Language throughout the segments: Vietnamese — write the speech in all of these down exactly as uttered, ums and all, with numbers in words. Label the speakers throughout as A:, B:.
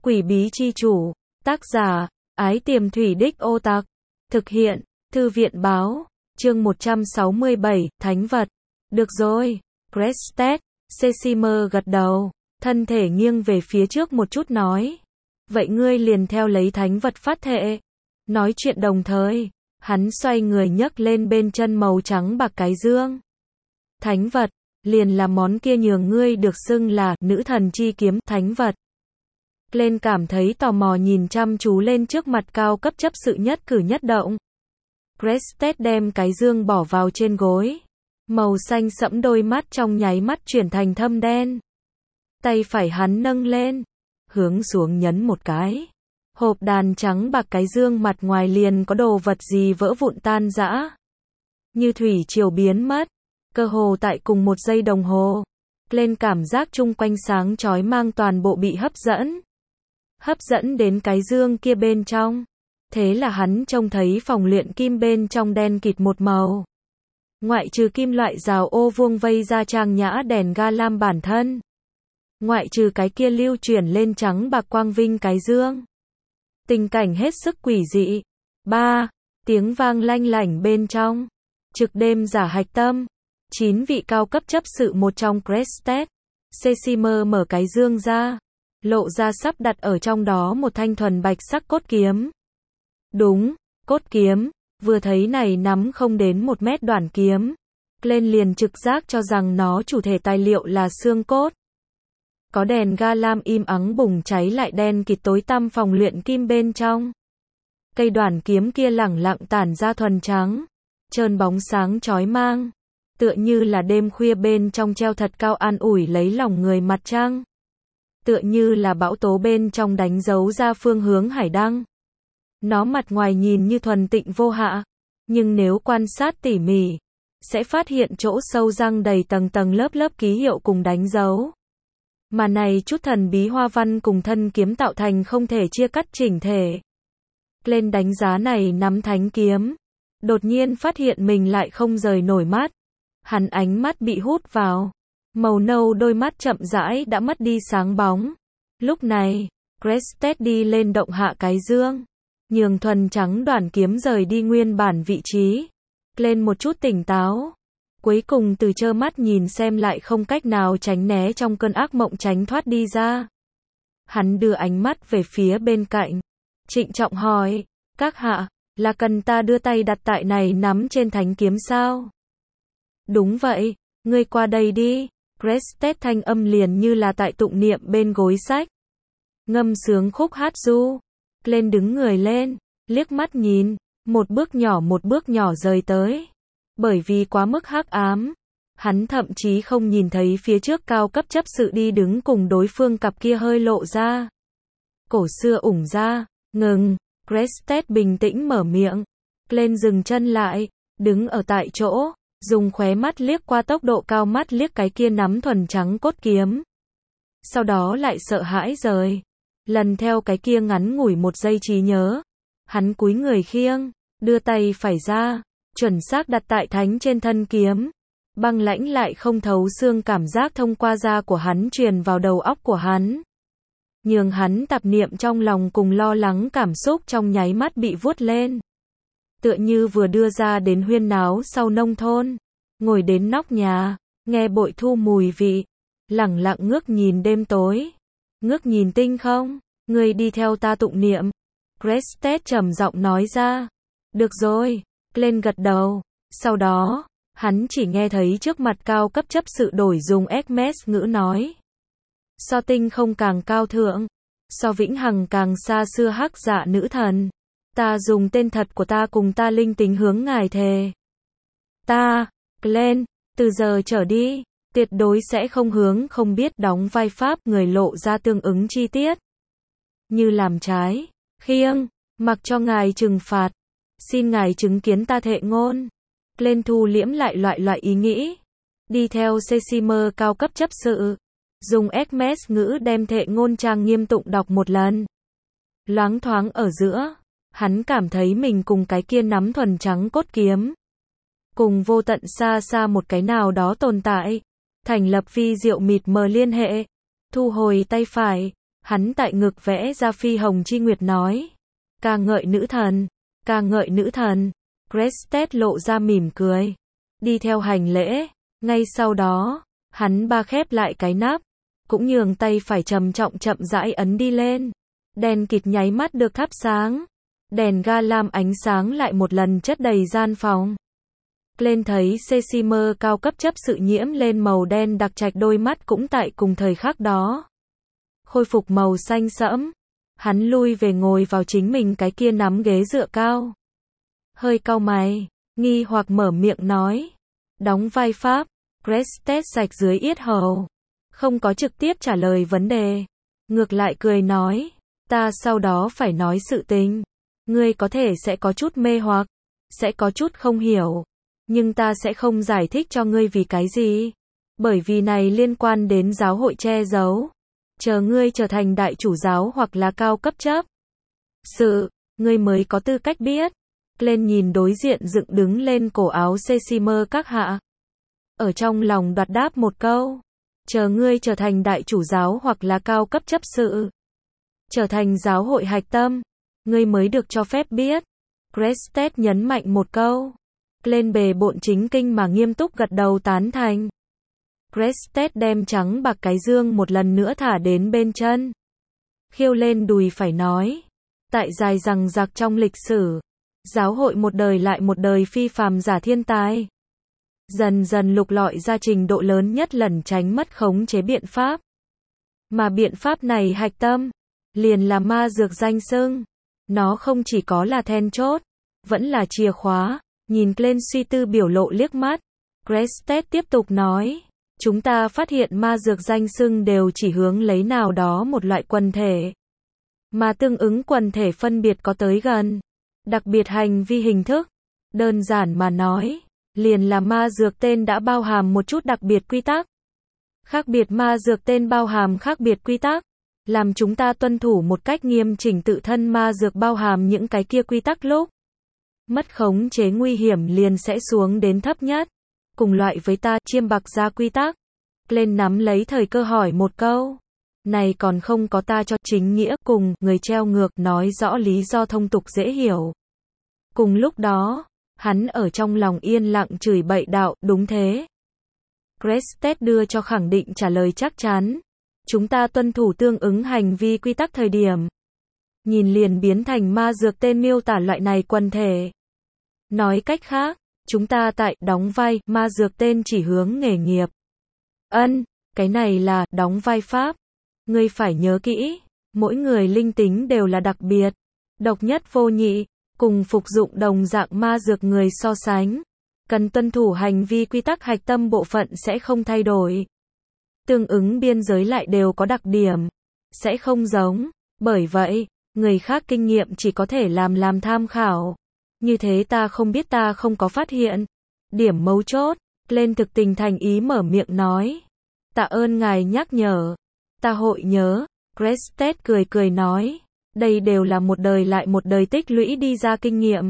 A: Quỷ bí chi chủ, tác giả, Ái Tiềm Thủy Đích Ô Tặc, thực hiện, Thư viện báo, chương một trăm sáu mươi bảy, Thánh vật. Được rồi, Crested, Cecimer gật đầu, thân thể nghiêng về phía trước một chút nói. Vậy ngươi liền theo lấy thánh vật phát thệ. Nói chuyện đồng thời, hắn xoay người nhấc lên bên chân màu trắng bạc cái dương. Thánh vật, liền là món kia nhường ngươi được xưng là nữ thần chi kiếm thánh vật. Lên cảm thấy tò mò nhìn chăm chú lên trước mặt cao cấp chấp sự nhất cử nhất động. Crested đem cái dương bỏ vào trên gối. Màu xanh sẫm đôi mắt trong nháy mắt chuyển thành thâm đen. Tay phải hắn nâng lên, hướng xuống nhấn một cái. Hộp đàn trắng bạc cái dương mặt ngoài liền có đồ vật gì vỡ vụn tan rã. Như thủy triều biến mất, cơ hồ tại cùng một giây đồng hồ. Lên cảm giác chung quanh sáng chói mang toàn bộ bị hấp dẫn. Hấp dẫn đến cái dương kia bên trong. Thế là hắn trông thấy phòng luyện kim bên trong đen kịt một màu. Ngoại trừ kim loại rào ô vuông vây ra trang nhã đèn ga lam bản thân. Ngoại trừ cái kia lưu chuyển lên trắng bạc quang vinh cái dương. Tình cảnh hết sức quỷ dị. Ba, tiếng vang lanh lảnh bên trong. Trực đêm giả hạch tâm. Chín vị cao cấp chấp sự một trong Crested. Cecimer mở cái dương ra. Lộ ra sắp đặt ở trong đó một thanh thuần bạch sắc cốt kiếm. Đúng, cốt kiếm. Vừa thấy này nắm không đến một mét đoạn kiếm. Lên liền trực giác cho rằng nó chủ thể tài liệu là xương cốt. Có đèn ga lam im ắng bùng cháy lại đen kịt tối tăm phòng luyện kim bên trong. Cây đoạn kiếm kia lẳng lặng tản ra thuần trắng. Trơn bóng sáng chói mang. Tựa như là đêm khuya bên trong treo thật cao an ủi lấy lòng người mặt trăng. Tựa như là bão tố bên trong đánh dấu ra phương hướng hải đăng. Nó mặt ngoài nhìn như thuần tịnh vô hạ, nhưng nếu quan sát tỉ mỉ, sẽ phát hiện chỗ sâu răng đầy tầng tầng lớp lớp ký hiệu cùng đánh dấu. Mà này chút thần bí hoa văn cùng thân kiếm tạo thành không thể chia cắt chỉnh thể. Lên đánh giá này nắm thánh kiếm, đột nhiên phát hiện mình lại không rời nổi mắt. Hắn ánh mắt bị hút vào, màu nâu đôi mắt chậm rãi đã mất đi sáng bóng. Lúc này, Crested đi lên động hạ cái dương. Nhường thuần trắng đoạn kiếm rời đi nguyên bản vị trí. Lên một chút tỉnh táo. Cuối cùng từ trơ mắt nhìn xem lại không cách nào tránh né trong cơn ác mộng tránh thoát đi ra. Hắn đưa ánh mắt về phía bên cạnh. Trịnh trọng hỏi. Các hạ, là cần ta đưa tay đặt tại này nắm trên thánh kiếm sao? Đúng vậy, ngươi qua đây đi. Crested thanh âm liền như là tại tụng niệm bên gối sách. Ngâm sướng khúc hát du. Lên đứng người lên, liếc mắt nhìn, một bước nhỏ một bước nhỏ rời tới. Bởi vì quá mức hắc ám, hắn thậm chí không nhìn thấy phía trước cao cấp chấp sự đi đứng cùng đối phương cặp kia hơi lộ ra. Cổ xưa ủng ra, ngừng, Crested bình tĩnh mở miệng. Lên dừng chân lại, đứng ở tại chỗ, dùng khóe mắt liếc qua tốc độ cao mắt liếc cái kia nắm thuần trắng cốt kiếm. Sau đó lại sợ hãi rời. Lần theo cái kia ngắn ngủi một giây trí nhớ, hắn cúi người khiêng, đưa tay phải ra, chuẩn xác đặt tại thánh trên thân kiếm. Băng lãnh lại không thấu xương cảm giác thông qua da của hắn truyền vào đầu óc của hắn. Nhường hắn tạp niệm trong lòng cùng lo lắng cảm xúc trong nháy mắt bị vuốt lên. Tựa như vừa đưa ra đến huyên náo sau nông thôn, ngồi đến nóc nhà, nghe bội thu mùi vị, lẳng lặng ngước nhìn đêm tối. Ngước nhìn tinh không, ngươi đi theo ta tụng niệm. Crested trầm giọng nói ra. Được rồi, lên gật đầu. Sau đó, hắn chỉ nghe thấy trước mặt cao cấp chấp sự đổi dùng Hermes ngữ nói. So tinh không càng cao thượng, so vĩnh hằng càng xa xưa hắc dạ nữ thần. Ta dùng tên thật của ta cùng ta linh tính hướng ngài thề. Ta, Glenn, từ giờ trở đi. Tuyệt đối sẽ không hướng không biết đóng vai pháp người lộ ra tương ứng chi tiết. Như làm trái, khiêng, mặc cho ngài trừng phạt. Xin ngài chứng kiến ta thệ ngôn. Lên thu liễm lại loại loại ý nghĩ. Đi theo Cecimer cao cấp chấp sự. Dùng Hermes ngữ đem thệ ngôn trang nghiêm tụng đọc một lần. Loáng thoáng ở giữa, hắn cảm thấy mình cùng cái kia nắm thuần trắng cốt kiếm. Cùng vô tận xa xa một cái nào đó tồn tại. Thành lập vi diệu mịt mờ liên hệ. Thu hồi tay phải, Hắn tại ngực vẽ ra phi hồng chi nguyệt nói. Ca ngợi nữ thần, ca ngợi nữ thần. Crested lộ ra mỉm cười. Đi theo hành lễ. Ngay sau đó, hắn ba khép lại cái nắp. Cũng nhường tay phải trầm trọng chậm rãi ấn đi lên. Đèn kịt nháy mắt được thắp sáng. Đèn ga lam ánh sáng lại một lần chất đầy gian phòng. Glenn thấy Cecimer cao cấp chấp sự nhiễm lên màu đen đặc trạch đôi mắt cũng tại cùng thời khắc đó. Khôi phục màu xanh sẫm. Hắn lui về ngồi vào chính mình cái kia nắm ghế dựa cao. Hơi cau mày, nghi hoặc mở miệng nói. Đóng vai Pháp, Crested sạch dưới yết hầu. Không có trực tiếp trả lời vấn đề. Ngược lại cười nói. Ta sau đó phải nói sự tình. Ngươi có thể sẽ có chút mê hoặc, sẽ có chút không hiểu. Nhưng ta sẽ không giải thích cho ngươi vì cái gì. Bởi vì này liên quan đến giáo hội che giấu. Chờ ngươi trở thành đại chủ giáo hoặc là cao cấp chấp sự, ngươi mới có tư cách biết. Glenn nhìn đối diện dựng đứng lên cổ áo Cecimer các hạ. Ở trong lòng đoạt đáp một câu. Chờ ngươi trở thành đại chủ giáo hoặc là cao cấp chấp sự. Trở thành giáo hội hạch tâm. Ngươi mới được cho phép biết. Crested nhấn mạnh một câu. Glenn bề bộn chính kinh mà nghiêm túc gật đầu tán thành. Crested đem trắng bạc cái dương một lần nữa thả đến bên chân. Khiêu lên đùi phải nói. Tại dài rằng rạc trong lịch sử. Giáo hội một đời lại một đời phi phàm giả thiên tài. Dần dần lục lọi ra trình độ lớn nhất lẩn tránh mất khống chế biện pháp. Mà biện pháp này hạch tâm. Liền là ma dược danh xưng. Nó không chỉ có là then chốt. Vẫn là chìa khóa. Nhìn Glenn suy tư biểu lộ liếc mắt. Crested tiếp tục nói. Chúng ta phát hiện ma dược danh xưng đều chỉ hướng lấy nào đó một loại quần thể. Mà tương ứng quần thể phân biệt có tới gần. Đặc biệt hành vi hình thức. Đơn giản mà nói. Liền là ma dược tên đã bao hàm một chút đặc biệt quy tắc. Khác biệt ma dược tên bao hàm khác biệt quy tắc. Làm chúng ta tuân thủ một cách nghiêm chỉnh tự thân ma dược bao hàm những cái kia quy tắc lúc. Mất khống chế nguy hiểm liền sẽ xuống đến thấp nhất. Cùng loại với ta chiêm bạc ra quy tắc. Glenn nắm lấy thời cơ hỏi một câu. Này còn không có ta cho chính nghĩa cùng người treo ngược nói rõ lý do thông tục dễ hiểu. Cùng lúc đó, hắn ở trong lòng yên lặng chửi bậy đạo, đúng thế. Crested đưa cho khẳng định trả lời chắc chắn. Chúng ta tuân thủ tương ứng hành vi quy tắc thời điểm. Nhìn liền biến thành ma dược tên miêu tả loại này quần thể. Nói cách khác, chúng ta tại đóng vai ma dược tên chỉ hướng nghề nghiệp. Ân, cái này là đóng vai Pháp. Ngươi phải nhớ kỹ, mỗi người linh tính đều là đặc biệt, độc nhất vô nhị, cùng phục dụng đồng dạng ma dược người so sánh. Cần tuân thủ hành vi quy tắc hạch tâm bộ phận sẽ không thay đổi. Tương ứng biên giới lại đều có đặc điểm, sẽ không giống. Bởi vậy, người khác kinh nghiệm chỉ có thể làm làm tham khảo. Như thế ta không biết ta không có phát hiện. Điểm mấu chốt, lên thực tình thành ý mở miệng nói. Tạ ơn ngài nhắc nhở. Ta hội nhớ. Crested cười cười nói. Đây đều là một đời lại một đời tích lũy đi ra kinh nghiệm.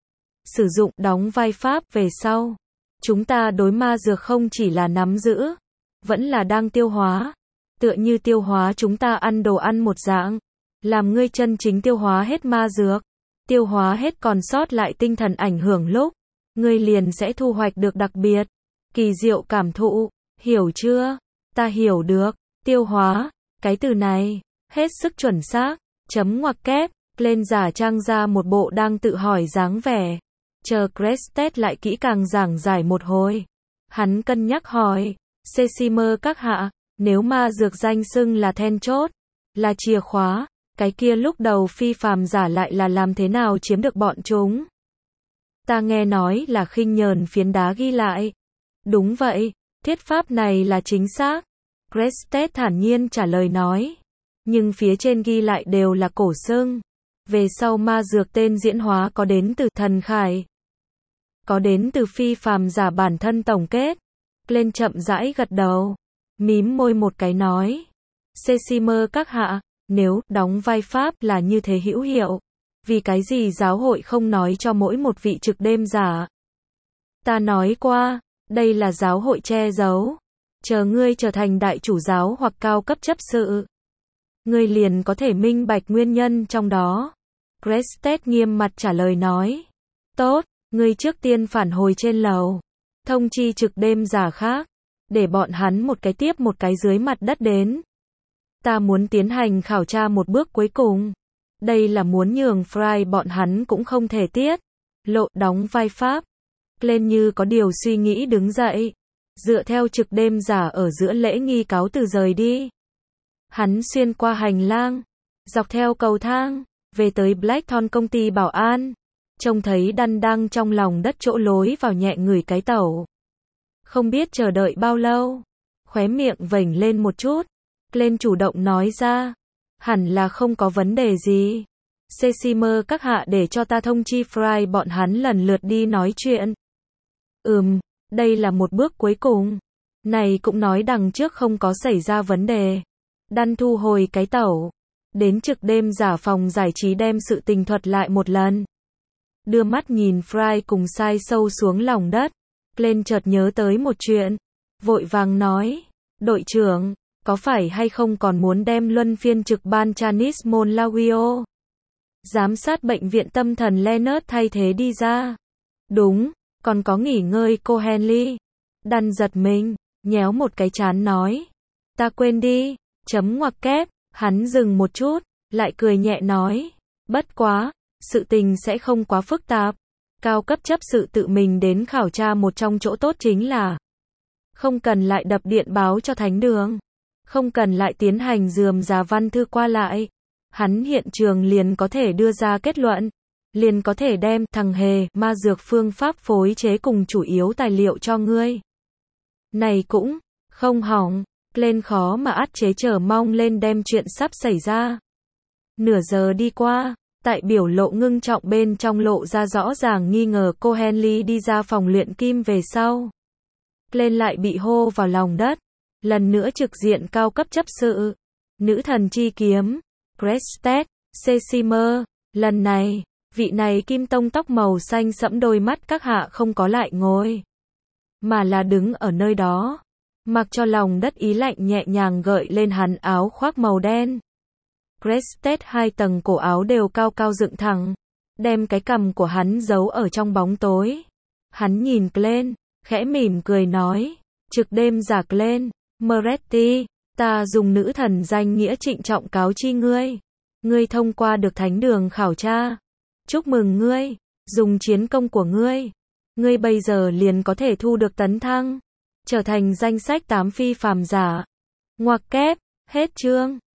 A: Sử dụng đóng vai Pháp về sau. Chúng ta đối ma dược không chỉ là nắm giữ. Vẫn là đang tiêu hóa. Tựa như tiêu hóa chúng ta ăn đồ ăn một dạng. Làm ngươi chân chính tiêu hóa hết ma dược. Tiêu hóa hết còn sót lại tinh thần ảnh hưởng lúc. Ngươi liền sẽ thu hoạch được đặc biệt. Kỳ diệu cảm thụ. Hiểu chưa? Ta hiểu được. Tiêu hóa. Cái từ này. Hết sức chuẩn xác. Chấm ngoặc kép. Lên giả trang ra một bộ đang tự hỏi dáng vẻ. Chờ Crested lại kỹ càng giảng giải một hồi. Hắn cân nhắc hỏi. Cecimer các hạ. Nếu ma dược danh xưng là then chốt. Là chìa khóa. Cái kia lúc đầu phi phàm giả lại là làm thế nào chiếm được bọn chúng? Ta nghe nói là khinh nhờn phiến đá ghi lại. Đúng vậy, thiết pháp này là chính xác. Crested thản nhiên trả lời nói. Nhưng phía trên ghi lại đều là cổ xưng. Về sau ma dược tên diễn hóa có đến từ thần khải. Có đến từ phi phàm giả bản thân tổng kết. Lên chậm rãi gật đầu. Mím môi một cái nói. Cecimer các hạ. Nếu đóng vai Pháp là như thế hữu hiệu, vì cái gì giáo hội không nói cho mỗi một vị trực đêm giả? Ta nói qua, đây là giáo hội che giấu. Chờ ngươi trở thành đại chủ giáo hoặc cao cấp chấp sự. ngươi liền có thể minh bạch nguyên nhân trong đó. Crested nghiêm mặt trả lời nói. Tốt, ngươi trước tiên phản hồi trên lầu. Thông chi trực đêm giả khác. Để bọn hắn một cái tiếp một cái dưới mặt đất đến. Ta muốn tiến hành khảo tra một bước cuối cùng. Đây là muốn nhường Fry bọn hắn cũng không thể tiết. Lộ đóng vai Pháp. Lên như có điều suy nghĩ đứng dậy. Dựa theo trực đêm giả ở giữa lễ nghi cáo từ rời đi. Hắn xuyên qua hành lang. Dọc theo cầu thang. Về tới Blackthorn công ty bảo an. Trông thấy Đan đang trong lòng đất chỗ lối vào nhẹ ngửi cái tẩu. Không biết chờ đợi bao lâu. Khóe miệng vểnh lên một chút. Lên chủ động nói ra. Hẳn là không có vấn đề gì. Cecimer các hạ để cho ta thông chi Fry bọn hắn lần lượt đi nói chuyện. Ừm, đây là một bước cuối cùng. Này cũng nói đằng trước không có xảy ra vấn đề. Đan thu hồi cái tẩu. Đến trực đêm giả phòng giải trí đem sự tình thuật lại một lần. Đưa mắt nhìn Fry cùng sai sâu xuống lòng đất. Lên chợt nhớ tới một chuyện. Vội vàng nói. Đội trưởng, có phải hay không còn muốn đem luân phiên trực ban Chanis Monlavio? Giám sát bệnh viện tâm thần Leonard thay thế đi ra. Đúng, còn có nghỉ ngơi cô Henley. Đan giật mình, nhéo một cái chán nói. Ta quên đi, chấm ngoặc kép, hắn dừng một chút, lại cười nhẹ nói. Bất quá, sự tình sẽ không quá phức tạp. Cao cấp chấp sự tự mình đến khảo tra một trong chỗ tốt chính là không cần lại đập điện báo cho thánh đường. Không cần lại tiến hành dườm già văn thư qua lại. Hắn hiện trường liền có thể đưa ra kết luận. Liền có thể đem thằng hề ma dược phương pháp phối chế cùng chủ yếu tài liệu cho ngươi. Này cũng không hỏng. Lên khó mà át chế chờ mong lên đem chuyện sắp xảy ra. Nửa giờ đi qua. Tại biểu lộ ngưng trọng bên trong lộ ra rõ ràng nghi ngờ cô Henley đi ra phòng luyện kim về sau. Lên lại bị hô vào lòng đất. Lần nữa trực diện cao cấp chấp sự. Nữ thần chi kiếm. Crested, Cecimer. Lần này, vị này kim tông tóc màu xanh sẫm đôi mắt các hạ không có lại ngồi. Mà là đứng ở nơi đó. Mặc cho lòng đất ý lạnh nhẹ nhàng gợi lên hắn áo khoác màu đen. Crested hai tầng cổ áo đều cao cao dựng thẳng. Đem cái cằm của hắn giấu ở trong bóng tối. Hắn nhìn Glenn, khẽ mỉm cười nói. Trực đêm giả Glenn, Moretti, ta dùng nữ thần danh nghĩa trịnh trọng cáo chi ngươi. Ngươi thông qua được thánh đường khảo tra. Chúc mừng ngươi, dùng chiến công của ngươi. Ngươi bây giờ liền có thể thu được tấn thăng. Trở thành danh sách tám phi phàm giả. Ngoặc kép, hết chương.